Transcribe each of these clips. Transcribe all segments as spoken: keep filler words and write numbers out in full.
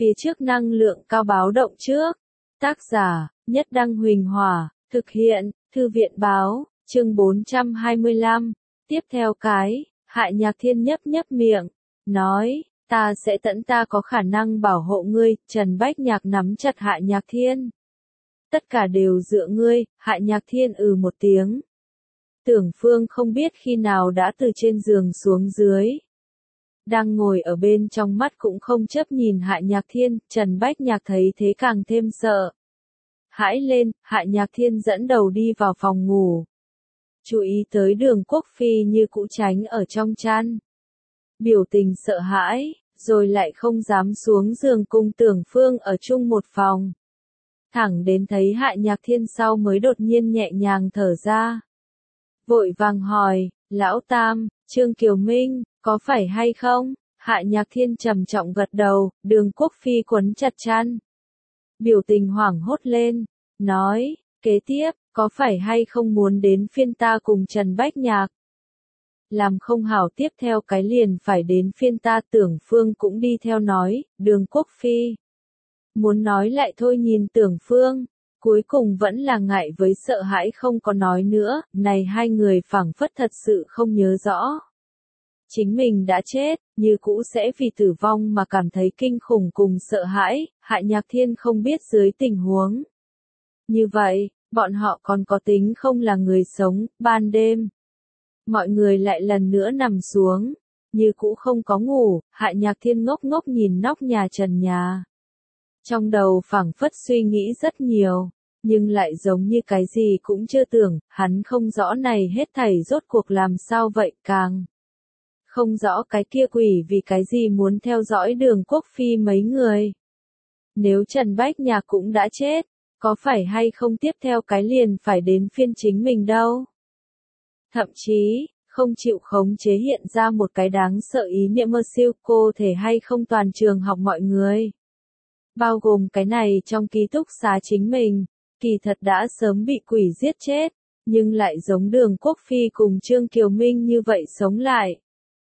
phía trước năng lượng cao báo động trước. Tác giả, Nhất Đăng Huỳnh Hỏa, thực hiện, Thư viện báo, chương bốn trăm hai mươi lăm. Tiếp theo cái, Hại Nhạc Thiên nhấp nhấp miệng, nói, ta sẽ tận ta có khả năng bảo hộ ngươi. Trần Bách Nhạc nắm chặt Hại Nhạc Thiên. Tất cả đều dựa ngươi. Hại Nhạc Thiên ừ một tiếng. Tưởng Phương không biết khi nào đã từ trên giường xuống dưới. Đang ngồi ở bên trong mắt cũng không chấp nhìn Hại Nhạc Thiên. Trần Bách Nhạc thấy thế càng thêm sợ. Hãi lên, Hại Nhạc Thiên dẫn đầu đi vào phòng ngủ. Chú ý tới Đường Quốc Phi như cũ tránh ở trong chăn. Biểu tình sợ hãi, rồi lại không dám xuống giường cùng Tưởng Phương ở chung một phòng. Thẳng đến thấy Hại Nhạc Thiên sau mới đột nhiên nhẹ nhàng thở ra. Vội vàng hỏi, Lão Tam, Trương Kiều Minh, có phải hay không? Hại Nhạc Thiên trầm trọng gật đầu. Đường Quốc Phi quấn chặt chăn. Biểu tình hoảng hốt lên, nói, kế tiếp, có phải hay không muốn đến phiên ta cùng Trần Bách Nhạc? Làm không hảo tiếp theo cái liền phải đến phiên ta. Tưởng Phương cũng đi theo nói. Đường Quốc Phi muốn nói lại thôi, nhìn Tưởng Phương, cuối cùng vẫn là ngại với sợ hãi không có nói nữa. Này hai người phảng phất thật sự không nhớ rõ. Chính mình đã chết, như cũ sẽ vì tử vong mà cảm thấy kinh khủng cùng sợ hãi. Hại Nhạc Thiên không biết dưới tình huống như vậy, bọn họ còn có tính không là người sống. Ban đêm, mọi người lại lần nữa nằm xuống, như cũ không có ngủ. Hại Nhạc Thiên ngốc ngốc nhìn nóc nhà trần nhà. Trong đầu phảng phất suy nghĩ rất nhiều, nhưng lại giống như cái gì cũng chưa tưởng. Hắn không rõ này hết thảy rốt cuộc làm sao vậy, càng không rõ cái kia quỷ vì cái gì muốn theo dõi Đường Quốc Phi mấy người. Nếu Trần Bách Nhạc cũng đã chết, có phải hay không tiếp theo cái liền phải đến phiên chính mình đâu? Thậm chí, không chịu khống chế hiện ra một cái đáng sợ ý niệm mơ siêu cô thể hay không toàn trường học mọi người. Bao gồm cái này trong ký túc xá chính mình, kỳ thật đã sớm bị quỷ giết chết, nhưng lại giống Đường Quốc Phi cùng Trương Kiều Minh như vậy sống lại.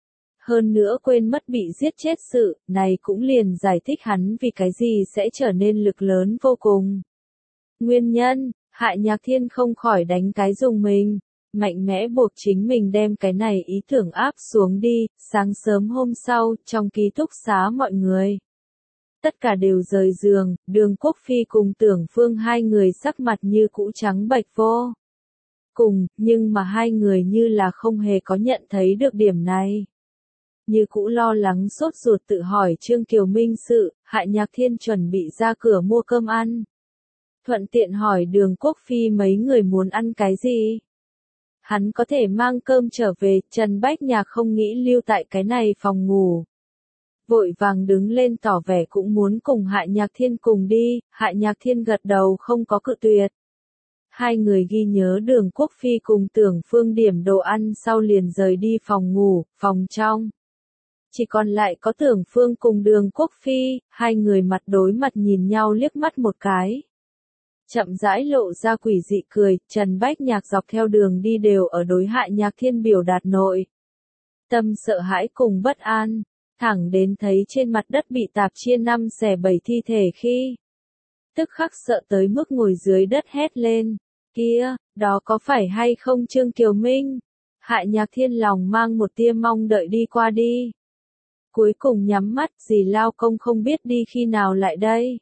Hơn nữa quên mất bị giết chết sự, này cũng liền giải thích hắn vì cái gì sẽ trở nên lực lớn vô cùng. Nguyên nhân, Hại Nhạc Thiên không khỏi đánh cái dùng mình, mạnh mẽ buộc chính mình đem cái này ý tưởng áp xuống đi. Sáng sớm hôm sau, trong ký túc xá mọi người, tất cả đều rời giường. Đường Quốc Phi cùng Tưởng Phương hai người sắc mặt như cũ trắng bệch vô cùng, nhưng mà hai người như là không hề có nhận thấy được điểm này. Như cũ lo lắng sốt ruột tự hỏi Trương Kiều Minh sự. Hại Nhạc Thiên chuẩn bị ra cửa mua cơm ăn. Thuận tiện hỏi Đường Quốc Phi mấy người muốn ăn cái gì. Hắn có thể mang cơm trở về. Trần Bách Nhạc không nghĩ lưu tại cái này phòng ngủ. Vội vàng đứng lên tỏ vẻ cũng muốn cùng Hại Nhạc Thiên cùng đi. Hại Nhạc Thiên gật đầu không có cự tuyệt. Hai người ghi nhớ Đường Quốc Phi cùng Tưởng Phương điểm đồ ăn sau liền rời đi phòng ngủ. Phòng trong chỉ còn lại có Tưởng Phương cùng Đường Quốc Phi. Hai người mặt đối mặt nhìn nhau liếc mắt một cái. Chậm rãi lộ ra quỷ dị cười. Trần Bách Nhạc dọc theo đường đi đều ở đối Hại Nhạc Thiên biểu đạt nội tâm sợ hãi cùng bất an. Thẳng đến thấy trên mặt đất bị tạp chia năm xẻ bảy thi thể khi tức khắc sợ tới mức ngồi dưới đất hét lên. Kia, đó có phải hay không Trương Kiều Minh? Hại Nhạc Thiên lòng mang một tia mong đợi đi qua đi. Cuối cùng nhắm mắt. Dì Lao Công không biết đi khi nào lại đây.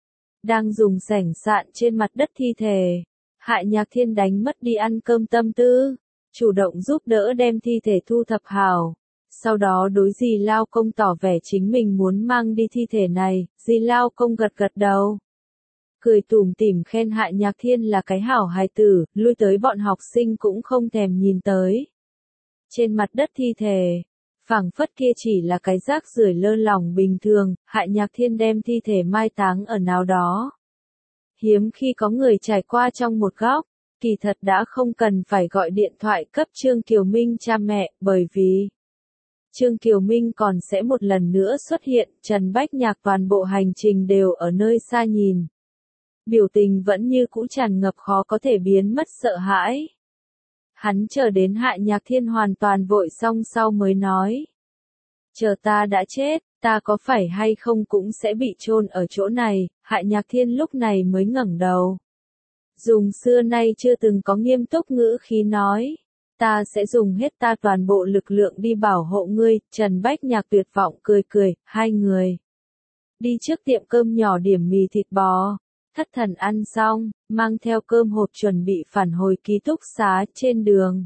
Đang dùng sảnh sạn trên mặt đất thi thể. Hại Nhạc Thiên đánh mất đi ăn cơm tâm tư, chủ động giúp đỡ đem thi thể thu thập hảo. Sau đó đối dì Lao Công tỏ vẻ chính mình muốn mang đi thi thể này. Dì Lao Công gật gật đầu, cười tủm tỉm khen Hại Nhạc Thiên là cái hảo hài tử. Lui tới bọn học sinh cũng không thèm nhìn tới. Trên mặt đất thi thể, phảng phất kia chỉ là cái rác rưởi lơ lỏng bình thường. Hại Nhạc Thiên đem thi thể mai táng ở nào đó. Hiếm khi có người trải qua trong một góc. Kỳ thật đã không cần phải gọi điện thoại cấp Trương Kiều Minh cha mẹ, bởi vì Trương Kiều Minh còn sẽ một lần nữa xuất hiện. Trần Bách Nhạc toàn bộ hành trình đều ở nơi xa nhìn. Biểu tình vẫn như cũ tràn ngập khó có thể biến mất sợ hãi. Hắn chờ đến Hại Nhạc Thiên hoàn toàn vội xong sau mới nói. Chờ ta đã chết, Ta có phải hay không cũng sẽ bị chôn ở chỗ này, Hại Nhạc Thiên lúc này mới ngẩng đầu. Dùng xưa nay chưa từng có nghiêm túc ngữ khí nói. Ta sẽ dùng hết ta toàn bộ lực lượng đi bảo hộ ngươi, Trần Bách Nhạc tuyệt vọng cười cười, hai người. Đi trước tiệm cơm nhỏ điểm mì thịt bò. Thất thần ăn xong, mang theo cơm hộp chuẩn bị phản hồi ký túc xá trên đường.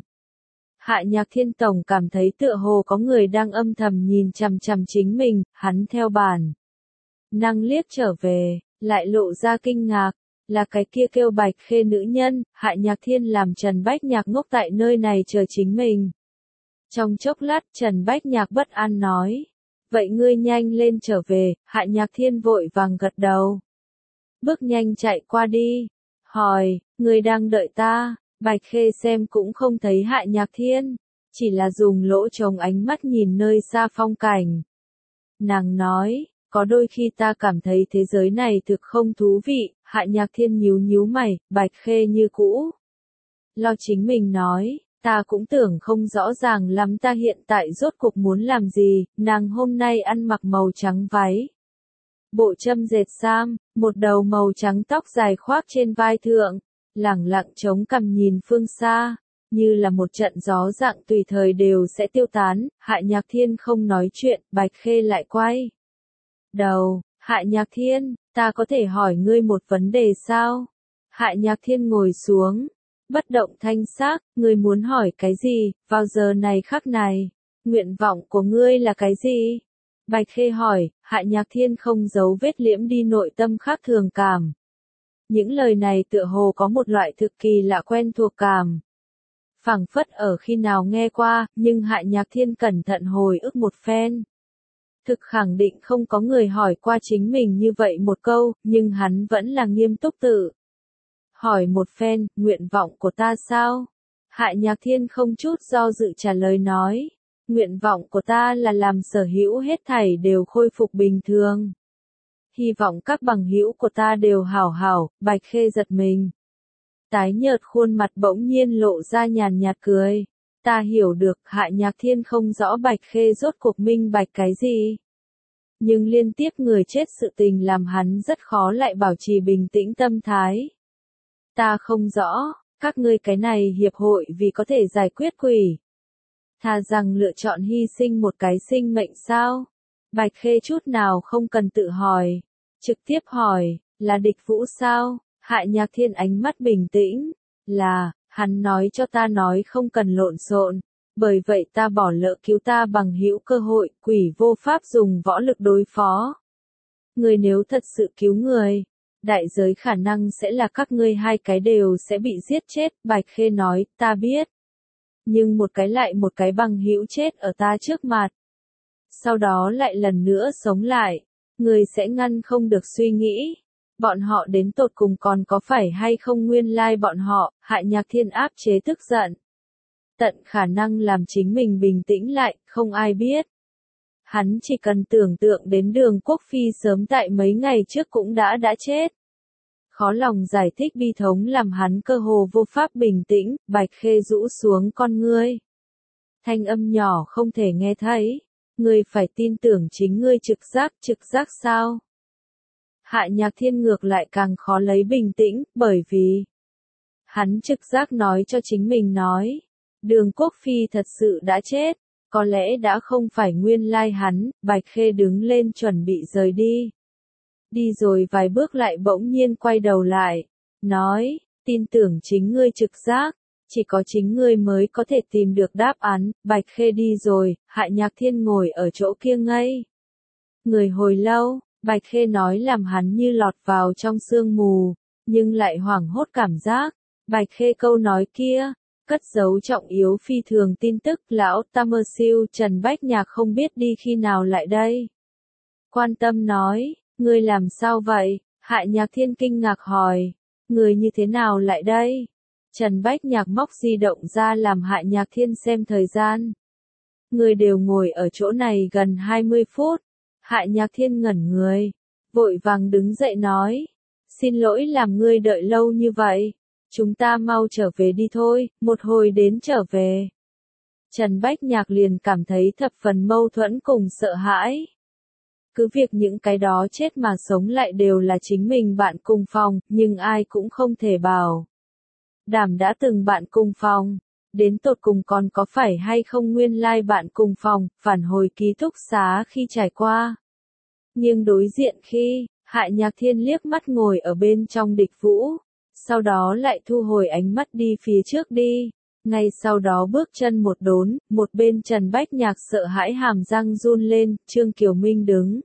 Hại Nhạc Thiên tổng cảm thấy tựa hồ có người đang âm thầm nhìn chằm chằm chính mình, hắn theo bản năng liếc trở về, lại lộ ra kinh ngạc, là cái kia kêu Bạch Khê nữ nhân. Hại Nhạc Thiên làm Trần Bách Nhạc ngốc tại nơi này chờ chính mình. Trong chốc lát Trần Bách Nhạc bất an nói, vậy ngươi nhanh lên trở về. Hại Nhạc Thiên vội vàng gật đầu. Bước nhanh chạy qua đi, hỏi, ngươi đang đợi ta? Bạch Khê xem cũng không thấy Hại Nhạc Thiên, chỉ là dùng lỗ trống ánh mắt nhìn nơi xa phong cảnh. Nàng nói, có đôi khi ta cảm thấy thế giới này thực không thú vị. Hại Nhạc Thiên nhíu nhíu mày, Bạch Khê như cũ. Lo chính mình nói, ta cũng tưởng không rõ ràng lắm ta hiện tại rốt cuộc muốn làm gì. Nàng hôm nay ăn mặc màu trắng váy, bộ châm dệt sam, một đầu màu trắng tóc dài khoác trên vai thượng, lẳng lặng chống cằm nhìn phương xa, như là một trận gió dạng tùy thời đều sẽ tiêu tán. Hại Nhạc Thiên không nói chuyện, Bạch Khê lại quay đầu, Hại Nhạc Thiên, ta có thể hỏi ngươi một vấn đề sao? Hại Nhạc Thiên ngồi xuống, bất động thanh sắc, ngươi muốn hỏi cái gì, vào giờ này khắc này, nguyện vọng của ngươi là cái gì? Bạch Khê hỏi. Hại Nhạc Thiên không giấu vết liễm đi nội tâm khác thường cảm. Những lời này tựa hồ có một loại thực kỳ lạ quen thuộc cảm. Phảng phất ở khi nào nghe qua, nhưng Hại Nhạc Thiên cẩn thận hồi ức một phen. Thực khẳng định không có người hỏi qua chính mình như vậy một câu, nhưng hắn vẫn là nghiêm túc tự hỏi một phen, nguyện vọng của ta sao? Hại Nhạc Thiên không chút do dự trả lời nói, nguyện vọng của ta là làm sở hữu hết thảy đều khôi phục bình thường. Hy vọng các bằng hữu của ta đều hảo hảo. Bạch Khê giật mình. Tái nhợt khuôn mặt bỗng nhiên lộ ra nhàn nhạt cười. Ta hiểu được. Hại Nhạc Thiên không rõ Bạch Khê rốt cuộc minh bạch cái gì. Nhưng liên tiếp người chết sự tình làm hắn rất khó lại bảo trì bình tĩnh tâm thái. Ta không rõ, các ngươi cái này hiệp hội vì có thể giải quyết quỷ. Thà rằng lựa chọn hy sinh một cái sinh mệnh sao? Bạch Khê chút nào không cần tự hỏi. Trực tiếp hỏi, là địch vũ sao? Hại Nhạc Thiên ánh mắt bình tĩnh. Là, hắn nói cho ta nói không cần lộn xộn. Bởi vậy ta bỏ lỡ cứu ta bằng hữu cơ hội, quỷ vô pháp dùng võ lực đối phó. Người nếu thật sự cứu người, đại giới khả năng sẽ là các ngươi hai cái đều sẽ bị giết chết. Bạch Khê nói, ta biết. Nhưng một cái lại một cái bằng hữu chết ở ta trước mặt. Sau đó lại lần nữa sống lại. Người sẽ ngăn không được suy nghĩ. Bọn họ đến tột cùng còn có phải hay không nguyên lai bọn họ. Hại Nhạc Thiên áp chế tức giận. Tận khả năng làm chính mình bình tĩnh lại, không ai biết. Hắn chỉ cần tưởng tượng đến Đường Quốc Phi sớm tại mấy ngày trước cũng đã đã chết. Khó lòng giải thích bi thống làm hắn cơ hồ vô pháp bình tĩnh. Bạch Khê rũ xuống con ngươi. Thanh âm nhỏ không thể nghe thấy. Ngươi phải tin tưởng chính ngươi trực giác. Trực giác sao? Hại Nhạc Thiên ngược lại càng khó lấy bình tĩnh, bởi vì hắn trực giác nói cho chính mình nói. Đường Quốc Phi thật sự đã chết, có lẽ đã không phải nguyên lai hắn. Bạch Khê đứng lên chuẩn bị rời đi. Đi rồi vài bước lại bỗng nhiên quay đầu lại, nói, tin tưởng chính ngươi trực giác, chỉ có chính ngươi mới có thể tìm được đáp án. Bạch Khê đi rồi, Hại Nhạc Thiên ngồi ở chỗ kia ngây người hồi lâu. Bạch Khê nói làm hắn như lọt vào trong sương mù, nhưng lại hoảng hốt cảm giác. Bạch Khê câu nói kia, cất giấu trọng yếu phi thường tin tức. Lão Tamersill Trần Bách Nhạc không biết đi khi nào lại đây. Quan tâm nói, ngươi làm sao vậy? Hại Nhạc Thiên kinh ngạc hỏi, người như thế nào lại đây? Trần Bách Nhạc móc di động ra làm Hại Nhạc Thiên xem thời gian. Người đều ngồi ở chỗ này gần hai mươi phút. Hại Nhạc Thiên ngẩn người, vội vàng đứng dậy nói, xin lỗi làm ngươi đợi lâu như vậy. Chúng ta mau trở về đi thôi, một hồi đến trở về. Trần Bách Nhạc liền cảm thấy thập phần mâu thuẫn cùng sợ hãi. Cứ việc những cái đó chết mà sống lại đều là chính mình bạn cùng phòng, nhưng ai cũng không thể bảo đảm đã từng bạn cùng phòng. Đến tột cùng còn có phải hay không nguyên lai bạn cùng phòng, phản hồi ký túc xá khi trải qua. Nhưng đối diện khi, Hại Nhạc Thiên liếc mắt ngồi ở bên trong Địch Vũ, sau đó lại thu hồi ánh mắt đi phía trước đi. Ngay sau đó bước chân một đốn, một bên Trần Bách Nhạc sợ hãi hàm răng run lên, Trương Kiều Minh đứng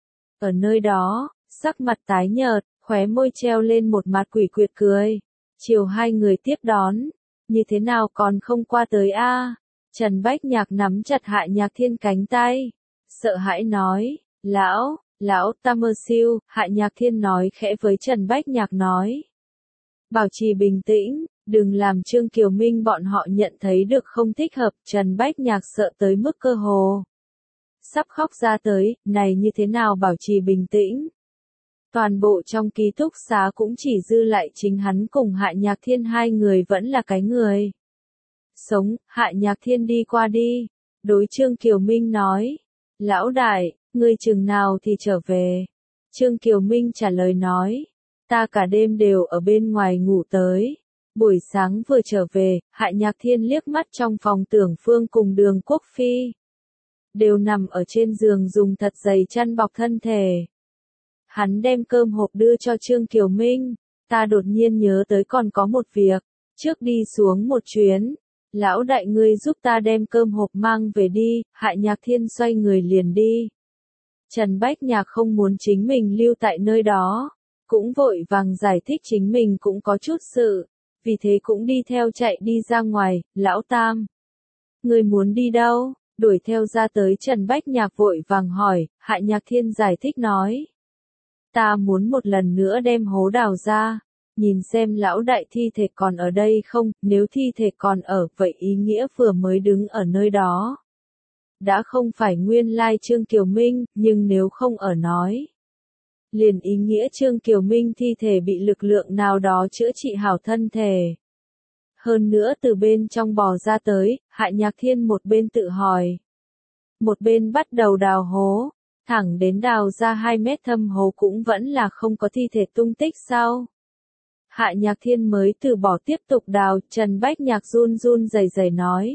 ở nơi đó, sắc mặt tái nhợt, khóe môi treo lên một mặt quỷ quyệt cười. Chiều hai người tiếp đón, như thế nào còn không qua tới a? Trần Bách Nhạc nắm chặt Hại Nhạc Thiên cánh tay, sợ hãi nói, lão, lão ta mơ siêu, Hại Nhạc Thiên nói khẽ với Trần Bách Nhạc nói. Bảo trì bình tĩnh, đừng làm Trương Kiều Minh bọn họ nhận thấy được không thích hợp, Trần Bách Nhạc sợ tới mức cơ hồ sắp khóc ra tới, này như thế nào bảo trì bình tĩnh. Toàn bộ trong ký túc xá cũng chỉ dư lại chính hắn cùng Hại Nhạc Thiên hai người vẫn là cái người sống. Hại Nhạc Thiên đi qua đi, đối Trương Kiều Minh nói, lão đại, ngươi chừng nào thì trở về. Trương Kiều Minh trả lời nói, ta cả đêm đều ở bên ngoài ngủ tới. Buổi sáng vừa trở về, Hại Nhạc Thiên liếc mắt trong phòng Tưởng Phương cùng Đường Quốc Phi. Đều nằm ở trên giường dùng thật dày chăn bọc thân thể. Hắn đem cơm hộp đưa cho Trương Kiều Minh, ta đột nhiên nhớ tới còn có một việc, trước đi xuống một chuyến. Lão đại ngươi giúp ta đem cơm hộp mang về đi, Hại Nhạc Thiên xoay người liền đi. Trần Bách Nhạc không muốn chính mình lưu tại nơi đó, cũng vội vàng giải thích chính mình cũng có chút sự, vì thế cũng đi theo chạy đi ra ngoài. Lão Tam, ngươi muốn đi đâu? Đuổi theo ra tới Trần Bách Nhạc vội vàng hỏi. Hại Nhạc Thiên giải thích nói, ta muốn một lần nữa đem hố đào ra, nhìn xem lão đại thi thể còn ở đây không, nếu thi thể còn ở, vậy ý nghĩa vừa mới đứng ở nơi đó đã không phải nguyên lai Trương Kiều Minh, nhưng nếu không ở nói, liền ý nghĩa Trương Kiều Minh thi thể bị lực lượng nào đó chữa trị hảo thân thể. Hơn nữa từ bên trong bò ra tới, Hại Nhạc Thiên một bên tự hỏi, một bên bắt đầu đào hố, thẳng đến đào ra hai mét thâm hố cũng vẫn là không có thi thể tung tích sau. Hại Nhạc Thiên mới từ bỏ tiếp tục đào. Trần Bách Nhạc run run rẩy rẩy nói.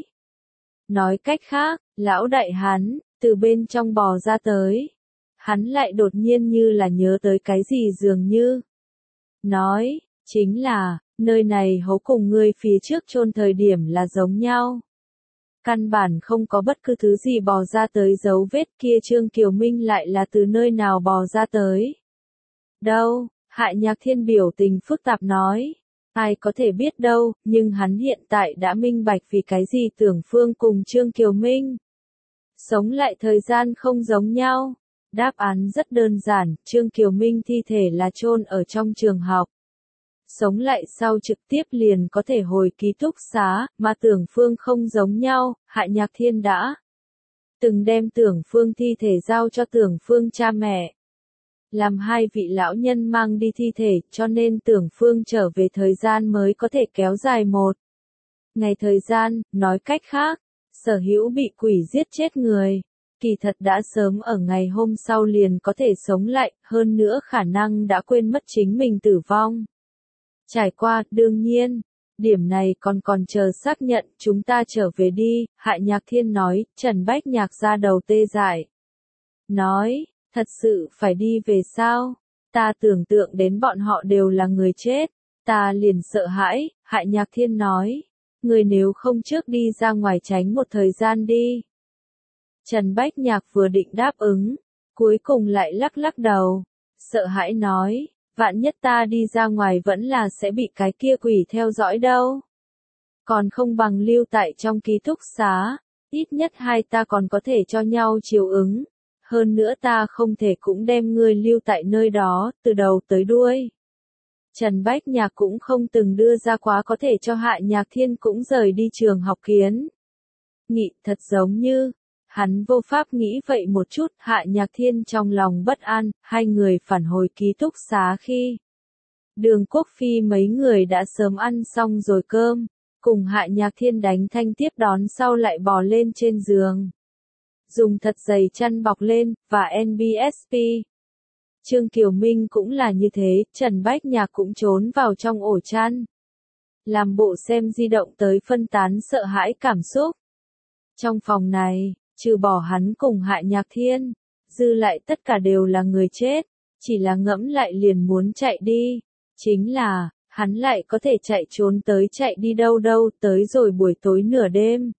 Nói cách khác, lão đại hắn, từ bên trong bò ra tới. Hắn lại đột nhiên như là nhớ tới cái gì dường như. Nói, chính là, nơi này hố cùng ngươi phía trước chôn thời điểm là giống nhau. Căn bản không có bất cứ thứ gì bò ra tới dấu vết kia. Trương Kiều Minh lại là từ nơi nào bò ra tới. Đâu, Hại Nhạc Thiên biểu tình phức tạp nói. Ai có thể biết đâu, nhưng hắn hiện tại đã minh bạch vì cái gì Tưởng Phương cùng Trương Kiều Minh sống lại thời gian không giống nhau. Đáp án rất đơn giản, Trương Kiều Minh thi thể là chôn ở trong trường học. Sống lại sau trực tiếp liền có thể hồi ký túc xá, mà Tưởng Phương không giống nhau. Hại Nhạc Thiên đã từng đem Tưởng Phương thi thể giao cho Tưởng Phương cha mẹ, làm hai vị lão nhân mang đi thi thể, cho nên Tưởng Phương trở về thời gian mới có thể kéo dài một ngày thời gian. Nói cách khác, Sở Hữu bị quỷ giết chết người, kỳ thật đã sớm ở ngày hôm sau liền có thể sống lại, hơn nữa khả năng đã quên mất chính mình tử vong. Trải qua, đương nhiên, điểm này còn còn chờ xác nhận. Chúng ta trở về đi, Hại Nhạc Thiên nói. Trần Bách Nhạc ra đầu tê dại, nói, thật sự phải đi về sao? Ta tưởng tượng đến bọn họ đều là người chết, ta liền sợ hãi. Hại Nhạc Thiên nói, người nếu không trước đi ra ngoài tránh một thời gian đi. Trần Bách Nhạc vừa định đáp ứng, cuối cùng lại lắc lắc đầu, sợ hãi nói, vạn nhất ta đi ra ngoài vẫn là sẽ bị cái kia quỷ theo dõi đâu. Còn không bằng lưu tại trong ký túc xá, ít nhất hai ta còn có thể cho nhau chiều ứng. Hơn nữa ta không thể cũng đem ngươi lưu tại nơi đó, từ đầu tới đuôi. Trần Bách Nhạc cũng không từng đưa ra quá có thể cho Hại Nhạc Thiên cũng rời đi trường học kiến nghị, thật giống như, hắn vô pháp nghĩ vậy một chút. Hại Nhạc Thiên trong lòng bất an. Hai người phản hồi ký túc xá khi Đường Quốc Phi mấy người đã sớm ăn xong rồi cơm, cùng Hại Nhạc Thiên đánh thanh tiếp đón sau lại bò lên trên giường. dùng thật dày chăn bọc lên, và en bê ét pê. Trương Kiều Minh cũng là như thế, Trần Bách Nhạc cũng trốn vào trong ổ chăn. Làm bộ xem di động tới phân tán sợ hãi cảm xúc. Trong phòng này, trừ bỏ hắn cùng Hạ Nhạc Thiên, dư lại tất cả đều là người chết, chỉ là ngẫm lại liền muốn chạy đi. Chính là, hắn lại có thể chạy trốn tới chạy đi đâu đâu tới rồi buổi tối nửa đêm.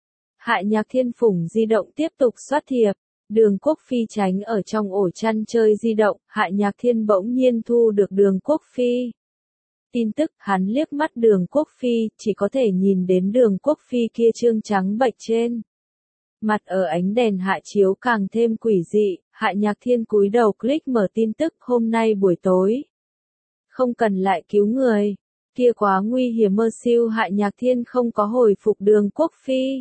Hạ Nhạc Thiên phủng di động tiếp tục soát thiệp. Đường Quốc Phi tránh ở trong ổ chăn chơi di động, Hạ Nhạc Thiên bỗng nhiên thu được Đường Quốc Phi. Tin tức, hắn liếc mắt Đường Quốc Phi, chỉ có thể nhìn đến Đường Quốc Phi kia trương trắng bệch trên. Mặt ở ánh đèn hạ chiếu càng thêm quỷ dị, Hạ Nhạc Thiên cúi đầu click mở tin tức hôm nay buổi tối. Không cần lại cứu người, kia quá nguy hiểm mơ siêu Hạ Nhạc Thiên không có hồi phục Đường Quốc Phi.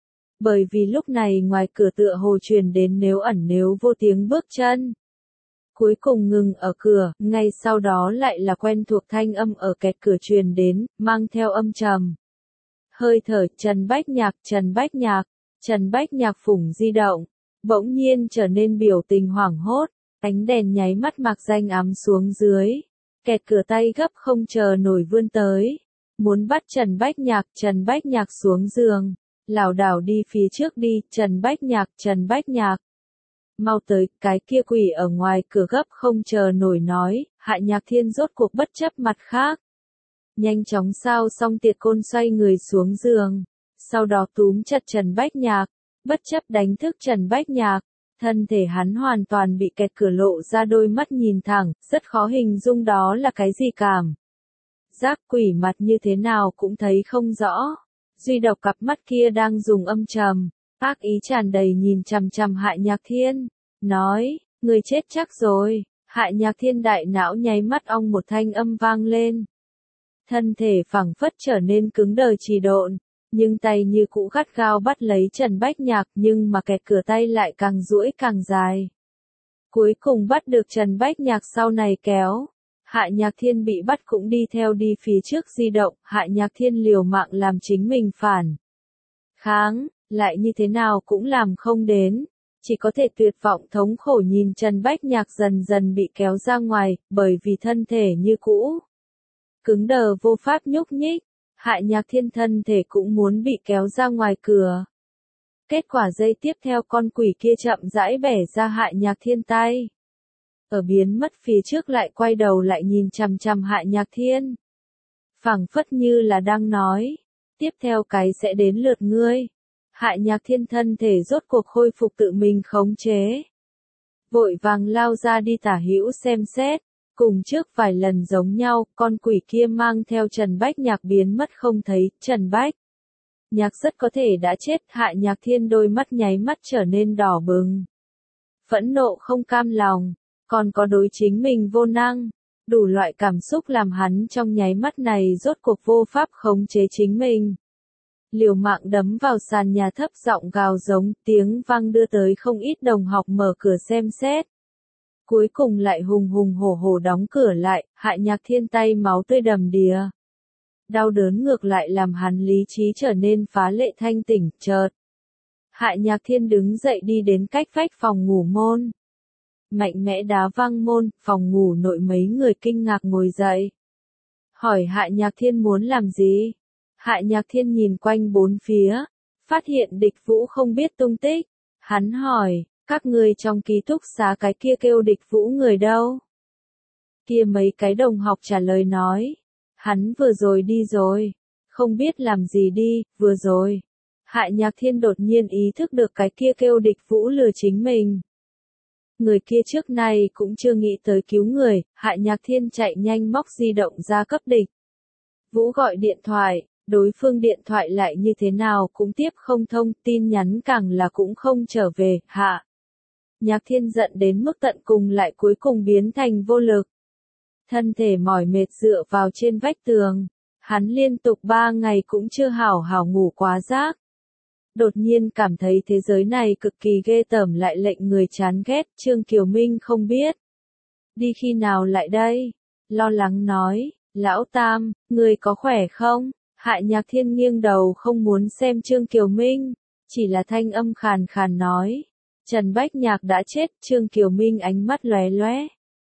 Bởi vì lúc này ngoài cửa tựa hồ truyền đến nếu ẩn nếu vô tiếng bước chân. Cuối cùng ngừng ở cửa, ngay sau đó lại là quen thuộc thanh âm ở kẹt cửa truyền đến, mang theo âm trầm. Hơi thở, Trần Bách Nhạc, Trần Bách Nhạc, Trần Bách Nhạc phủng di động, bỗng nhiên trở nên biểu tình hoảng hốt, ánh đèn nháy mắt mạc danh ám xuống dưới, kẹt cửa tay gấp không chờ nổi vươn tới, muốn bắt Trần Bách Nhạc, Trần Bách Nhạc xuống giường. Lảo đảo đi phía trước đi, Trần Bách Nhạc, Trần Bách Nhạc. Mau tới, cái kia quỷ ở ngoài cửa gấp không chờ nổi nói, Hạ Nhạc Thiên rốt cuộc bất chấp mặt khác. Nhanh chóng sao xong tiệt côn xoay người xuống giường, sau đó túm chặt Trần Bách Nhạc, bất chấp đánh thức Trần Bách Nhạc. Thân thể hắn hoàn toàn bị kẹt cửa lộ ra đôi mắt nhìn thẳng, rất khó hình dung đó là cái gì cảm. Giác quỷ mặt như thế nào cũng thấy không rõ. Duy độc cặp mắt kia đang dùng âm trầm, ác ý tràn đầy nhìn chằm chằm Hạ Nhạc Thiên, nói, người chết chắc rồi. Hạ Nhạc Thiên đại não nháy mắt ong một thanh âm vang lên. Thân thể phẳng phất trở nên cứng đờ trì độn, nhưng tay như cũ gắt gao bắt lấy Trần Bách Nhạc, nhưng mà kẹt cửa tay lại càng duỗi càng dài. Cuối cùng bắt được Trần Bách Nhạc sau này kéo. Hạ Nhạc Thiên bị bắt cũng đi theo đi phía trước di động, Hạ Nhạc Thiên liều mạng làm chính mình phản kháng, lại như thế nào cũng làm không đến, chỉ có thể tuyệt vọng thống khổ nhìn Trần Bách Nhạc dần dần bị kéo ra ngoài, bởi vì thân thể như cũ cứng đờ vô pháp nhúc nhích, Hạ Nhạc Thiên thân thể cũng muốn bị kéo ra ngoài cửa. Kết quả giây tiếp theo con quỷ kia chậm rãi bẻ ra Hạ Nhạc Thiên tay. Ở biến mất phía trước lại quay đầu lại nhìn chằm chằm Hạ Nhạc Thiên. Phảng phất như là đang nói, tiếp theo cái sẽ đến lượt ngươi. Hạ Nhạc Thiên thân thể rốt cuộc khôi phục tự mình khống chế. Vội vàng lao ra đi tả hữu xem xét, cùng trước vài lần giống nhau, con quỷ kia mang theo Trần Bách Nhạc biến mất không thấy, Trần Bách Nhạc rất có thể đã chết, Hạ Nhạc Thiên đôi mắt nháy mắt trở nên đỏ bừng. Phẫn nộ không cam lòng. Còn có đối chính mình vô năng, đủ loại cảm xúc làm hắn trong nháy mắt này rốt cuộc vô pháp khống chế chính mình. Liều mạng đấm vào sàn nhà thấp giọng gào giống, tiếng vang đưa tới không ít đồng học mở cửa xem xét. Cuối cùng lại hùng hùng hổ hổ đóng cửa lại, Hạ Nhạc Thiên tay máu tươi đầm đìa. Đau đớn ngược lại làm hắn lý trí trở nên phá lệ thanh tỉnh, chợt. Hạ Nhạc Thiên đứng dậy đi đến cách vách phòng ngủ môn. Mạnh mẽ đá văng môn, phòng ngủ nội mấy người kinh ngạc ngồi dậy. Hỏi Hạ Nhạc Thiên muốn làm gì? Hạ Nhạc Thiên nhìn quanh bốn phía, phát hiện Địch Vũ không biết tung tích. Hắn hỏi, các người trong ký túc xá cái kia kêu Địch Vũ người đâu? Kia mấy cái đồng học trả lời nói, hắn vừa rồi đi rồi, không biết làm gì đi, vừa rồi. Hạ Nhạc Thiên đột nhiên ý thức được cái kia kêu Địch Vũ lừa chính mình. Người kia trước nay cũng chưa nghĩ tới cứu người, Hạ Nhạc Thiên chạy nhanh móc di động ra cấp Địch Vũ gọi điện thoại, đối phương điện thoại lại như thế nào cũng tiếp không thông, tin nhắn càng là cũng không trở về, Hạ Nhạc Thiên giận đến mức tận cùng lại cuối cùng biến thành vô lực. Thân thể mỏi mệt dựa vào trên vách tường, hắn liên tục ba ngày cũng chưa hảo hảo ngủ quá giấc. Đột nhiên cảm thấy thế giới này cực kỳ ghê tởm lại lệnh người chán ghét, Trương Kiều Minh không biết. Đi khi nào lại đây? Lo lắng nói, Lão Tam, người có khỏe không? Hạ Nhạc Thiên nghiêng đầu không muốn xem Trương Kiều Minh, chỉ là thanh âm khàn khàn nói, Trần Bách Nhạc đã chết, Trương Kiều Minh ánh mắt lóe lóe.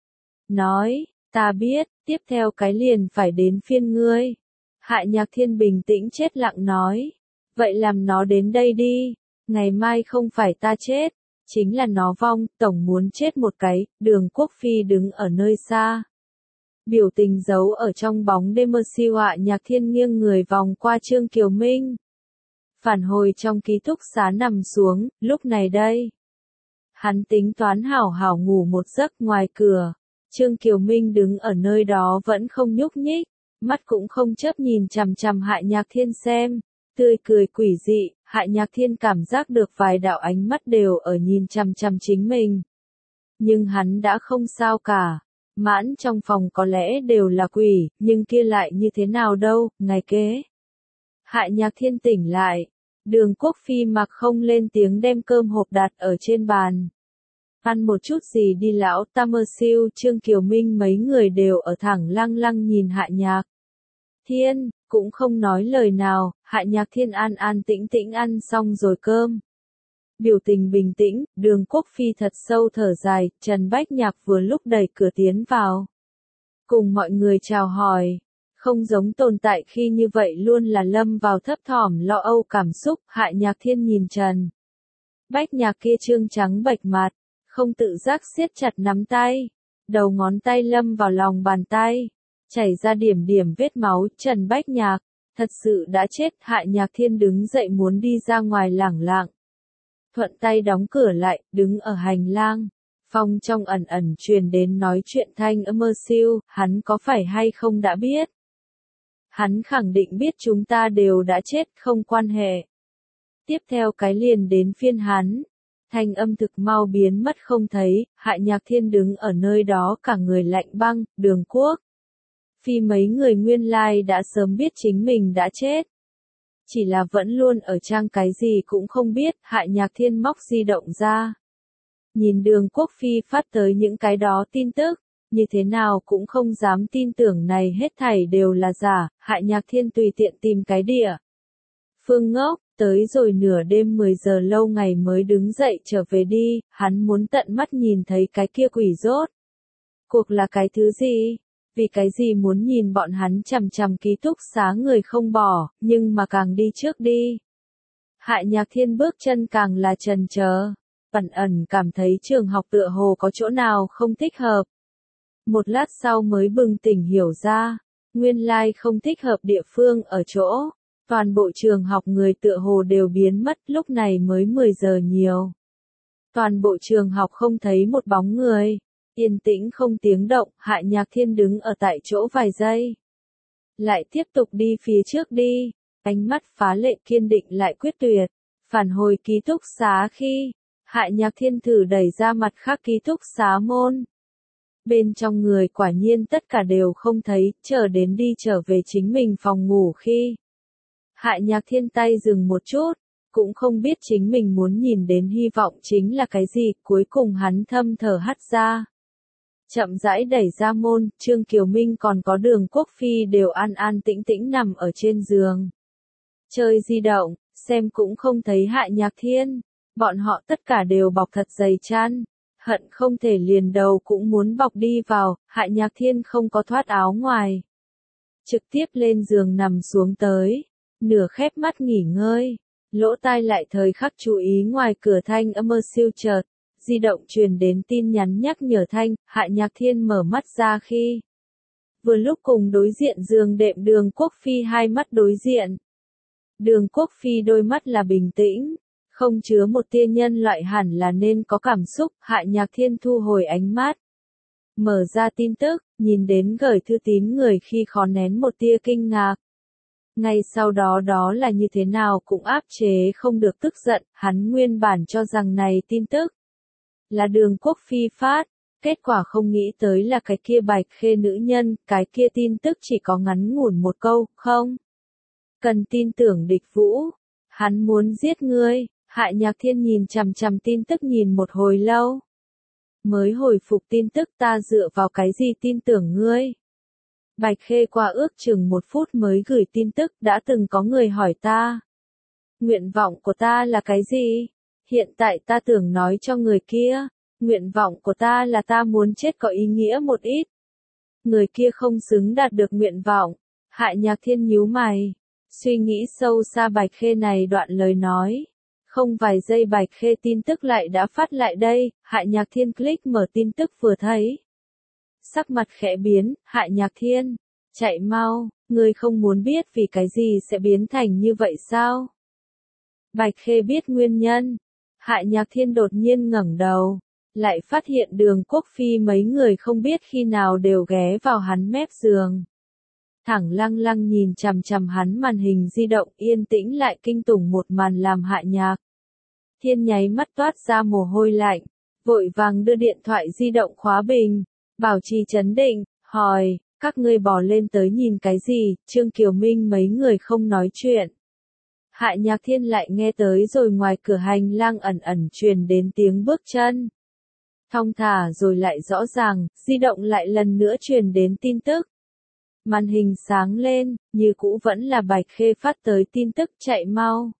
Nói, ta biết, tiếp theo cái liền phải đến phiên ngươi. Hại Nhạc Thiên bình tĩnh chết lặng nói. Vậy làm nó đến đây đi, ngày mai không phải ta chết, chính là nó vong, tổng muốn chết một cái, Đường Quốc Phi đứng ở nơi xa. Biểu tình giấu ở trong bóng đêm mơ siêu Hạ Nhạc Thiên nghiêng người vòng qua Trương Kiều Minh. Phản hồi trong ký túc xá nằm xuống, lúc này đây. Hắn tính toán hảo hảo ngủ một giấc ngoài cửa. Trương Kiều Minh đứng ở nơi đó vẫn không nhúc nhích, mắt cũng không chớp nhìn chằm chằm Hại Nhạc Thiên xem, tươi cười quỷ dị, Hại Nhạc Thiên cảm giác được vài đạo ánh mắt đều ở nhìn chằm chằm chính mình. Nhưng hắn đã không sao cả, mãn trong phòng có lẽ đều là quỷ, nhưng kia lại như thế nào đâu, ngày kế. Hại Nhạc Thiên tỉnh lại, Đường Quốc Phi mặc không lên tiếng đem cơm hộp đặt ở trên bàn. Ăn một chút gì đi lão ta mơ siêu, Trương Kiều Minh mấy người đều ở thẳng lăng lăng nhìn Hại Nhạc Thiên, cũng không nói lời nào, Hại Nhạc Thiên an an tĩnh tĩnh ăn xong rồi cơm. Biểu tình bình tĩnh, Đường Quốc Phi thật sâu thở dài, Trần Bách Nhạc vừa lúc đẩy cửa tiến vào. Cùng mọi người chào hỏi, không giống tồn tại khi như vậy luôn là lâm vào thấp thỏm lo âu cảm xúc, Hại Nhạc Thiên nhìn Trần Bách Nhạc kia trương trắng bệch mặt, không tự giác siết chặt nắm tay, đầu ngón tay lâm vào lòng bàn tay, chảy ra điểm điểm vết máu, Trần Bách Nhạc, thật sự đã chết, Hại Nhạc Thiên đứng dậy muốn đi ra ngoài lảng lạng. Thuận tay đóng cửa lại, đứng ở hành lang, phong trong ẩn ẩn truyền đến nói chuyện thanh âm mơ siêu, hắn có phải hay không đã biết. Hắn khẳng định biết chúng ta đều đã chết, không quan hệ. Tiếp theo cái liền đến phiên hắn. Thanh âm thực mau biến mất không thấy, Hại Nhạc Thiên đứng ở nơi đó cả người lạnh băng, Đường Quốc Phi mấy người nguyên lai đã sớm biết chính mình đã chết. Chỉ là vẫn luôn ở trang cái gì cũng không biết, Hại Nhạc Thiên móc di động ra. Nhìn Đường Quốc Phi phát tới những cái đó tin tức, như thế nào cũng không dám tin tưởng này hết thảy đều là giả, Hại Nhạc Thiên tùy tiện tìm cái địa. Phương ngốc, tới rồi nửa đêm mười giờ lâu ngày mới đứng dậy trở về đi, hắn muốn tận mắt nhìn thấy cái kia quỷ rốt. Cuộc là cái thứ gì? Vì cái gì muốn nhìn bọn hắn chằm chằm ký túc xá người không bỏ, nhưng mà càng đi trước đi. Hại Nhạc Thiên bước chân càng là chần chờ, ẩn ẩn cảm thấy trường học tựa hồ có chỗ nào không thích hợp. Một lát sau mới bừng tỉnh hiểu ra, nguyên lai không thích hợp địa phương ở chỗ. Toàn bộ trường học người tựa hồ đều biến mất, lúc này mới mười giờ nhiều. Toàn bộ trường học không thấy một bóng người, yên tĩnh không tiếng động, Hại Nhạc Thiên đứng ở tại chỗ vài giây. Lại tiếp tục đi phía trước đi, ánh mắt phá lệ kiên định lại quyết tuyệt, phản hồi ký túc xá khi, Hại Nhạc Thiên thử đẩy ra mặt khác ký túc xá môn. Bên trong người quả nhiên tất cả đều không thấy, chờ đến đi trở về chính mình phòng ngủ khi. Hại Nhạc Thiên tay dừng một chút, cũng không biết chính mình muốn nhìn đến hy vọng chính là cái gì, cuối cùng hắn thâm thở hắt ra. Chậm rãi đẩy ra môn, Trương Kiều Minh còn có Đường Quốc Phi đều an an tĩnh tĩnh nằm ở trên giường. Chơi di động, xem cũng không thấy Hại Nhạc Thiên, bọn họ tất cả đều bọc thật dày chăn, hận không thể liền đầu cũng muốn bọc đi vào, Hại Nhạc Thiên không có thoát áo ngoài. Trực tiếp lên giường nằm xuống tới. Nửa khép mắt nghỉ ngơi, lỗ tai lại thời khắc chú ý ngoài cửa thanh âm mơ siêu chợt, di động truyền đến tin nhắn nhắc nhở thanh, Hại Nhạc Thiên mở mắt ra khi. Vừa lúc cùng đối diện giường đệm Đường Quốc Phi hai mắt đối diện. Đường Quốc Phi đôi mắt là bình tĩnh, không chứa một tia nhân loại hẳn là nên có cảm xúc, Hại Nhạc Thiên thu hồi ánh mắt. Mở ra tin tức, nhìn đến gửi thư tín người khi khó nén một tia kinh ngạc. Ngay sau đó đó là như thế nào cũng áp chế không được tức giận, hắn nguyên bản cho rằng này tin tức là Đường Quốc Phi phát, kết quả không nghĩ tới là cái kia Bạch Khê nữ nhân, cái kia tin tức chỉ có ngắn ngủn một câu, không cần tin tưởng địch vũ, hắn muốn giết ngươi, Hại Nhạc Thiên nhìn chằm chằm tin tức nhìn một hồi lâu, mới hồi phục tin tức ta dựa vào cái gì tin tưởng ngươi. Bạch Khê qua ước chừng một phút mới gửi tin tức, đã từng có người hỏi ta. Nguyện vọng của ta là cái gì? Hiện tại ta tưởng nói cho người kia, nguyện vọng của ta là ta muốn chết có ý nghĩa một ít. Người kia không xứng đạt được nguyện vọng. Hại Nhạc Thiên nhíu mày, suy nghĩ sâu xa Bạch Khê này đoạn lời nói. Không vài giây Bạch Khê tin tức lại đã phát lại đây, Hại Nhạc Thiên click mở tin tức vừa thấy. Sắc mặt khẽ biến, Hại Nhạc Thiên, chạy mau, ngươi không muốn biết vì cái gì sẽ biến thành như vậy sao? Bạch Khê biết nguyên nhân. Hại Nhạc Thiên đột nhiên ngẩng đầu, lại phát hiện Đường Quốc Phi mấy người không biết khi nào đều ghé vào hắn mép giường. Thẳng lăng lăng nhìn chằm chằm hắn màn hình di động, yên tĩnh lại kinh tủng một màn làm Hại Nhạc Thiên nháy mắt toát ra mồ hôi lạnh, vội vàng đưa điện thoại di động khóa bình, bảo trì trấn định, hỏi, các ngươi bò lên tới nhìn cái gì? Trương Kiều Minh mấy người không nói chuyện. Hại Nhạc Thiên lại nghe tới rồi ngoài cửa hành lang ẩn ẩn truyền đến tiếng bước chân. Thong thả rồi lại rõ ràng, di động lại lần nữa truyền đến tin tức. Màn hình sáng lên, như cũ vẫn là Bạch Khê phát tới tin tức, chạy mau.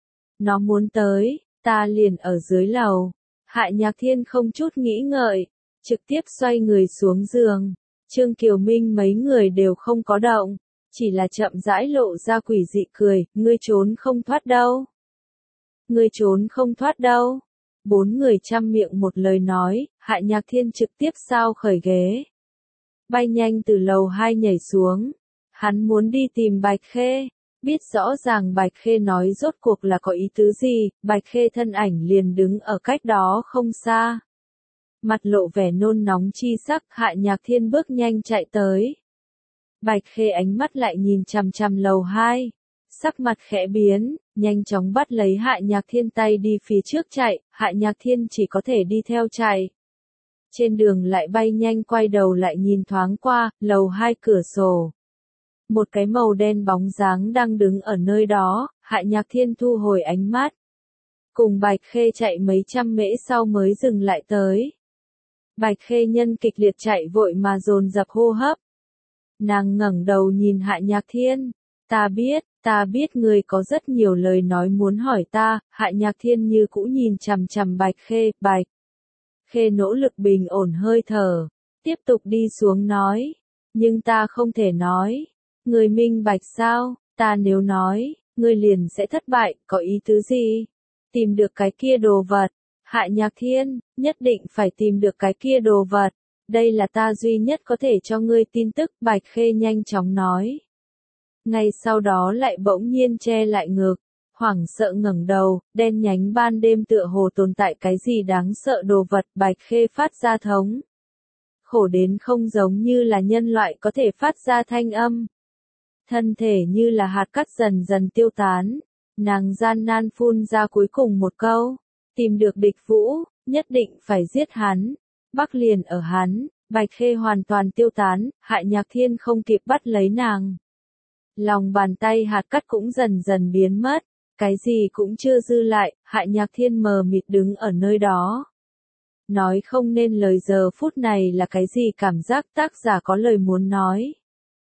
Nó muốn tới, ta liền ở dưới lầu. Hại Nhạc Thiên không chút nghĩ ngợi, trực tiếp xoay người xuống giường. Trương Kiều Minh mấy người đều không có động, chỉ là chậm rãi lộ ra quỷ dị cười, ngươi trốn không thoát đâu. Ngươi trốn không thoát đâu. Bốn người chăm miệng một lời nói, Hại Nhạc Thiên trực tiếp sao khởi ghế. Bay nhanh từ lầu hai nhảy xuống. Hắn muốn đi tìm Bạch Khê. Biết rõ ràng Bạch Khê nói rốt cuộc là có ý tứ gì, Bạch Khê thân ảnh liền đứng ở cách đó không xa. Mặt lộ vẻ nôn nóng chi sắc, Hại Nhạc Thiên bước nhanh chạy tới. Bạch Khê ánh mắt lại nhìn chằm chằm lầu hai. Sắc mặt khẽ biến, nhanh chóng bắt lấy Hại Nhạc Thiên tay đi phía trước chạy, Hại Nhạc Thiên chỉ có thể đi theo chạy. Trên đường lại bay nhanh quay đầu lại nhìn thoáng qua, lầu hai cửa sổ. Một cái màu đen bóng dáng đang đứng ở nơi đó, Hại Nhạc Thiên thu hồi ánh mắt. Cùng Bạch Khê chạy mấy trăm mễ sau mới dừng lại tới. Bạch Khê nhân kịch liệt chạy vội mà dồn dập hô hấp. Nàng ngẩng đầu nhìn Hại Nhạc Thiên. Ta biết, ta biết ngươi có rất nhiều lời nói muốn hỏi ta. Hại Nhạc Thiên như cũ nhìn chằm chằm Bạch Khê. Bạch Khê nỗ lực bình ổn hơi thở, tiếp tục đi xuống nói. Nhưng ta không thể nói. Ngươi minh bạch sao? Ta nếu nói, ngươi liền sẽ thất bại, có ý tứ gì? Tìm được cái kia đồ vật. Hại Nhạc Thiên, nhất định phải tìm được cái kia đồ vật. Đây là ta duy nhất có thể cho ngươi tin tức, Bạch Khê nhanh chóng nói. Ngay sau đó lại bỗng nhiên che lại ngực, hoảng sợ ngẩng đầu, đen nhánh ban đêm tựa hồ tồn tại cái gì đáng sợ đồ vật, Bạch Khê phát ra thống. Khổ đến không giống như là nhân loại có thể phát ra thanh âm. Thân thể như là hạt cát dần dần tiêu tán, nàng gian nan phun ra cuối cùng một câu. Tìm được địch vũ, nhất định phải giết hắn. Bắc liền ở hắn, Bạch Khê hoàn toàn tiêu tán, Hại Nhạc Thiên không kịp bắt lấy nàng. Lòng bàn tay hạt cát cũng dần dần biến mất, cái gì cũng chưa dư lại, Hại Nhạc Thiên mờ mịt đứng ở nơi đó. Nói không nên lời giờ phút này là cái gì, cảm giác tác giả có lời muốn nói.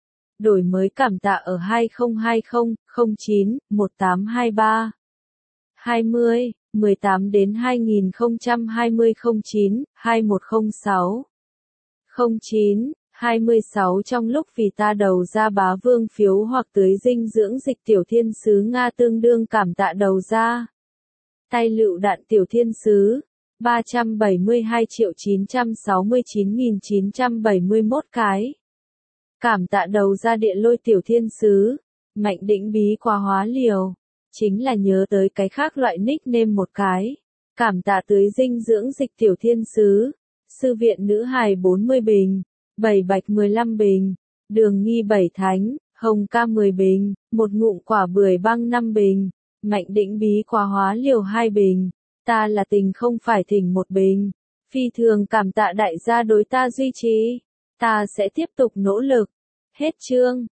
Đổi mới cảm tạ ở hai không hai không không chín một tám hai ba. hai mươi, mười tám đến hai nghìn không trăm hai mươi không chín, hai một không sáu. không chín, hai mươi sáu trong lúc vì ta đầu ra bá vương phiếu hoặc tưới dinh dưỡng dịch tiểu thiên sứ Nga tương đương cảm tạ đầu ra. Tay lựu đạn tiểu thiên sứ, ba trăm bảy mươi hai triệu chín trăm sáu mươi chín nghìn chín trăm bảy mươi mốt cái. Cảm tạ đầu ra địa lôi tiểu thiên sứ, Mạnh Đĩnh bí quá hóa liều. Chính là nhớ tới cái khác loại nickname một cái. Cảm tạ tưới dinh dưỡng dịch tiểu thiên sứ, Sư viện nữ hài bốn mươi bình, Bảy bạch mười lăm bình, Đường nghi bảy thánh, Hồng ca mười bình, Một ngụm quả bưởi băng năm bình, Mạnh Đĩnh bí quá hóa liều hai bình, Ta là tình không phải thỉnh một bình. Phi thường cảm tạ đại gia đối ta duy trì. Ta sẽ tiếp tục nỗ lực. Hết chương.